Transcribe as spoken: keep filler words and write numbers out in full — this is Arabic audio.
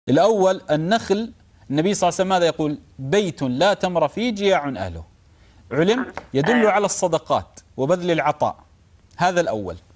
الأول النخل، النبي صلى الله عليه وسلم ماذا يقول؟ بيت لا تمر فيه جياع أهله. علم يدل على الصدقات وبذل العطاء، هذا الأول.